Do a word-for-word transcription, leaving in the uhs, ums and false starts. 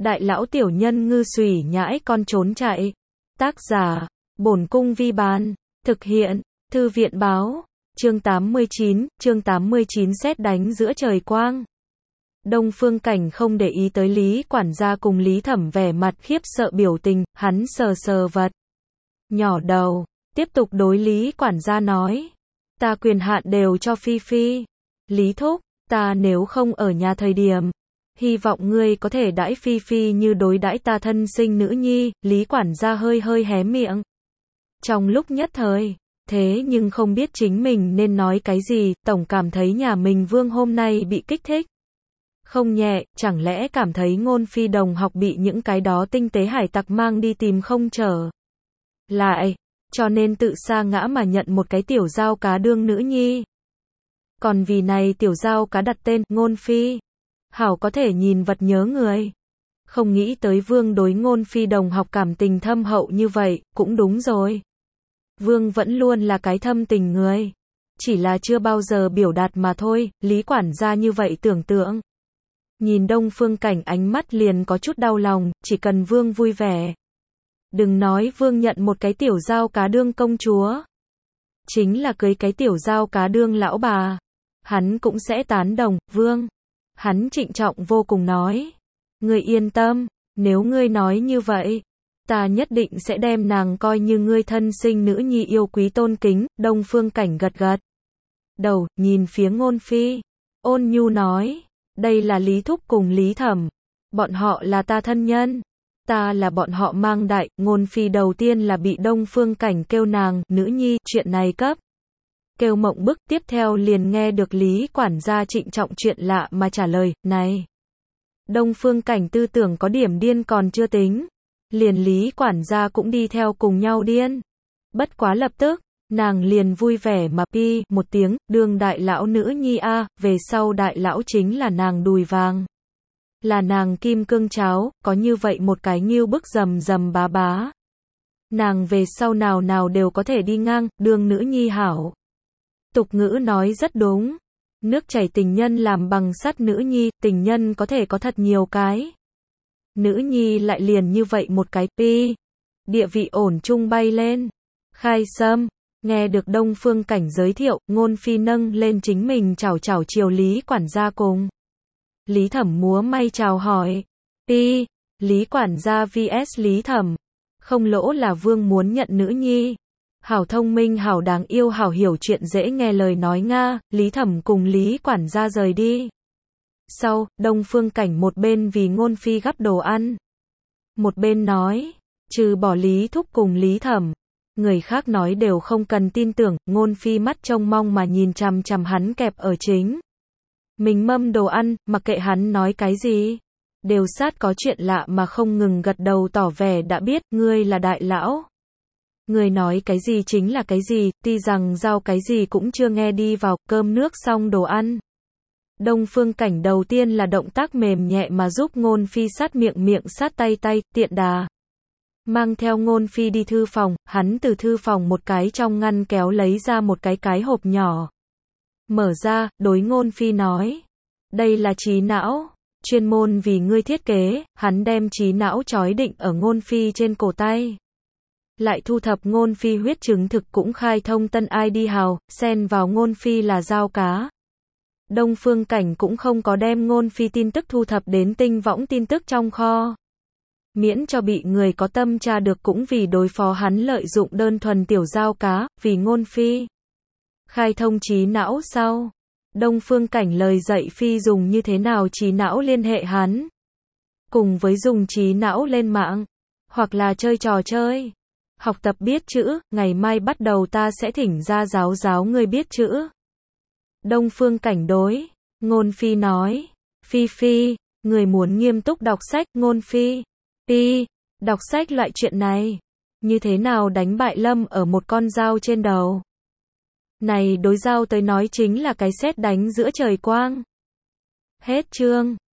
Đại lão tiểu nhân ngư xùy nhãi con trốn chạy. Tác giả, Bổn Cung Vi Bán. Thực hiện, Thư viện Báo. Chương tám mươi chín, chương tám mươi chín sét đánh giữa trời quang. Đông Phương Cảnh không để ý tới Lý quản gia cùng Lý Thẩm vẻ mặt khiếp sợ biểu tình, hắn sờ sờ vật nhỏ đầu, tiếp tục đối Lý quản gia nói. Ta quyền hạn đều cho Phi Phi. Lý thúc, ta nếu không ở nhà thời điểm, hy vọng ngươi có thể đãi Phi Phi như đối đãi ta thân sinh nữ nhi. Lý quản gia hơi hơi hé miệng. Trong lúc nhất thời, thế nhưng không biết chính mình nên nói cái gì, tổng cảm thấy nhà mình Vương hôm nay bị kích thích. Không nhẹ, chẳng lẽ cảm thấy Ngôn Phi đồng học bị những cái đó tinh tế hải tặc mang đi tìm không trở lại, cho nên tự sa ngã mà nhận một cái tiểu dao cá đương nữ nhi. Còn vì này tiểu dao cá đặt tên Ngôn Phi, hảo có thể nhìn vật nhớ người. Không nghĩ tới Vương đối Ngôn Phi đồng học cảm tình thâm hậu như vậy, cũng đúng rồi. Vương vẫn luôn là cái thâm tình người, chỉ là chưa bao giờ biểu đạt mà thôi. Lý quản gia như vậy tưởng tượng. Nhìn Đông Phương Cảnh ánh mắt liền có chút đau lòng, chỉ cần Vương vui vẻ. Đừng nói Vương nhận một cái tiểu dao cá đương công chúa, chính là cưới cái tiểu dao cá đương lão bà, hắn cũng sẽ tán đồng. Vương, hắn trịnh trọng vô cùng nói. Ngươi yên tâm, nếu ngươi nói như vậy, ta nhất định sẽ đem nàng coi như ngươi thân sinh nữ nhi yêu quý tôn kính. Đông Phương Cảnh gật gật đầu, nhìn phía Ngôn Phi, ôn nhu nói. Đây là Lý thúc cùng Lý Thẩm, bọn họ là ta thân nhân, ta là bọn họ mang đại. Ngôn Phi đầu tiên là bị Đông Phương Cảnh kêu nàng nữ nhi, chuyện này cấp kêu mộng bức, tiếp theo liền nghe được Lý quản gia trịnh trọng chuyện lạ mà trả lời. Này, Đông Phương Cảnh tư tưởng có điểm điên còn chưa tính, liền Lý quản gia cũng đi theo cùng nhau điên. Bất quá lập tức, nàng liền vui vẻ mà pi một tiếng, đương đại lão nữ nhi a, về sau đại lão chính là nàng đùi vàng, là nàng kim cương cháo, có như vậy một cái nghiêu bức rầm rầm bá bá. Nàng về sau nào nào đều có thể đi ngang, đương nữ nhi hảo. Tục ngữ nói rất đúng, nước chảy tình nhân làm bằng sắt nữ nhi, tình nhân có thể có thật nhiều cái. Nữ nhi lại liền như vậy một cái pi, địa vị ổn chung bay lên. Khai Sâm, nghe được Đông Phương Cảnh giới thiệu, Ngôn Phi nâng lên chính mình chào chào chiều Lý quản gia cùng Lý Thẩm múa may chào hỏi. Pi, Lý quản gia vs Lý Thẩm, không lỗ là Vương muốn nhận nữ nhi. Hảo thông minh, hảo đáng yêu, hảo hiểu chuyện, dễ nghe lời nói Nga. Lý Thẩm cùng Lý quản gia rời đi. Sau, Đông Phương Cảnh một bên vì Ngôn Phi gắp đồ ăn, một bên nói, trừ bỏ Lý thúc cùng Lý Thẩm, người khác nói đều không cần tin tưởng. Ngôn Phi mắt trông mong mà nhìn chằm chằm hắn kẹp ở chính mình mâm đồ ăn, mặc kệ hắn nói cái gì, đều sát có chuyện lạ mà không ngừng gật đầu tỏ vẻ đã biết. Ngươi là đại lão, người nói cái gì chính là cái gì, tuy rằng giao cái gì cũng chưa nghe đi vào. Cơm nước xong đồ ăn, Đông Phương Cảnh đầu tiên là động tác mềm nhẹ mà giúp Ngôn Phi sát miệng, miệng sát tay, tay tiện đà mang theo Ngôn Phi đi thư phòng. Hắn từ thư phòng một cái trong ngăn kéo lấy ra một cái cái hộp nhỏ, mở ra, đối Ngôn Phi nói, đây là trí não, chuyên môn vì ngươi thiết kế. Hắn đem trí não trói định ở Ngôn Phi trên cổ tay, lại thu thập Ngôn Phi huyết chứng thực, cũng khai thông tân i đê hào, xen vào Ngôn Phi là dao cá. Đông Phương Cảnh cũng không có đem Ngôn Phi tin tức thu thập đến tinh võng tin tức trong kho, miễn cho bị người có tâm tra được, cũng vì đối phó hắn lợi dụng đơn thuần tiểu dao cá. Vì Ngôn Phi khai thông trí não sau, Đông Phương Cảnh lời dạy Phi dùng như thế nào trí não liên hệ hắn, cùng với dùng trí não lên mạng, hoặc là chơi trò chơi, học tập biết chữ. Ngày mai bắt đầu ta sẽ thỉnh ra giáo giáo ngươi biết chữ. Đông Phương Cảnh đối Ngôn Phi nói, Phi Phi, người muốn nghiêm túc đọc sách. Ngôn Phi, Pi, đọc sách loại chuyện này, như thế nào đánh bại Lâm ở một con dao trên đầu. Này đối dao tới nói chính là cái sét đánh giữa trời quang. Hết chương.